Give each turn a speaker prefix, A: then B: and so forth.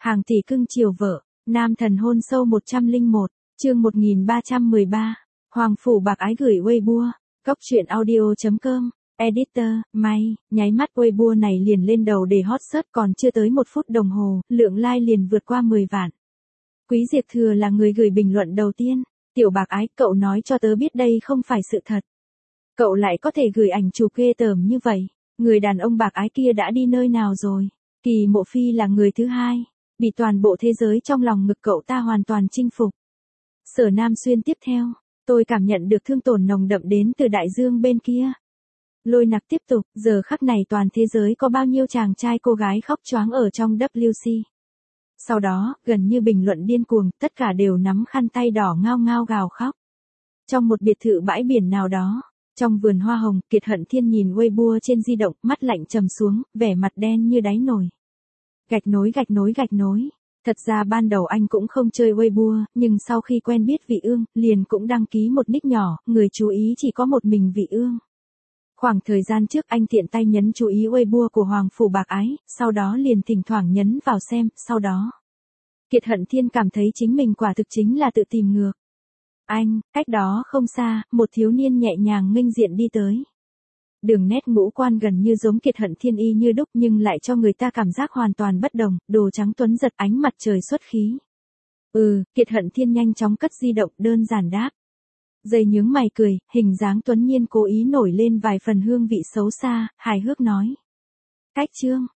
A: Hàng tỷ cưng chiều vợ, nam thần hôn sâu 101, chương 1313, Hoàng Phủ Bạc Ái gửi Weibo, Cóc truyện audio.com, editor, may, nháy mắt Weibo này liền lên đầu để hot search còn chưa tới 1 phút đồng hồ, lượng like liền vượt qua 10 vạn. Quý Diệp Thừa là người gửi bình luận đầu tiên, tiểu Bạc Ái, cậu nói cho tớ biết đây không phải sự thật. Cậu lại có thể gửi ảnh chụp ghê tởm như vậy, người đàn ông Bạc Ái kia đã đi nơi nào rồi? Kỳ Mộ Phi là người thứ hai, bị toàn bộ thế giới trong lòng ngực cậu ta hoàn toàn chinh phục. Sở Nam Xuyên tiếp theo, tôi cảm nhận được thương tổn nồng đậm đến từ đại dương bên kia. Lôi Nặc tiếp tục, giờ khắc này toàn thế giới có bao nhiêu chàng trai cô gái khóc choáng ở trong WC. Sau đó, gần như bình luận điên cuồng, tất cả đều nắm khăn tay đỏ ngao ngao gào khóc. Trong một biệt thự bãi biển nào đó, trong vườn hoa hồng, Kiệt Hận Thiên nhìn Weibo trên di động, mắt lạnh trầm xuống, vẻ mặt đen như đáy nồi. Gạch nối. Thật ra ban đầu anh cũng không chơi Weibo, nhưng sau khi quen biết Vị Ương, liền cũng đăng ký một nick nhỏ, người chú ý chỉ có một mình Vị Ương. Khoảng thời gian trước anh tiện tay nhấn chú ý Weibo của Hoàng Phủ Bạc Ái, sau đó liền thỉnh thoảng nhấn vào xem, sau đó. Kiệt Hận Thiên cảm thấy chính mình quả thực chính là tự tìm ngược. Cách đó không xa, một thiếu niên nhẹ nhàng nghênh diện đi tới. Đường nét ngũ quan gần như giống Kiệt Hận Thiên y như đúc nhưng lại cho người ta cảm giác hoàn toàn bất đồng, đồ trắng tuấn giật ánh mặt trời xuất khí. Kiệt Hận Thiên nhanh chóng cất di động đơn giản đáp. Dây nhướng mày cười, hình dáng tuấn nhiên cố ý nổi lên vài phần hương vị xấu xa, hài hước nói. Cách chương,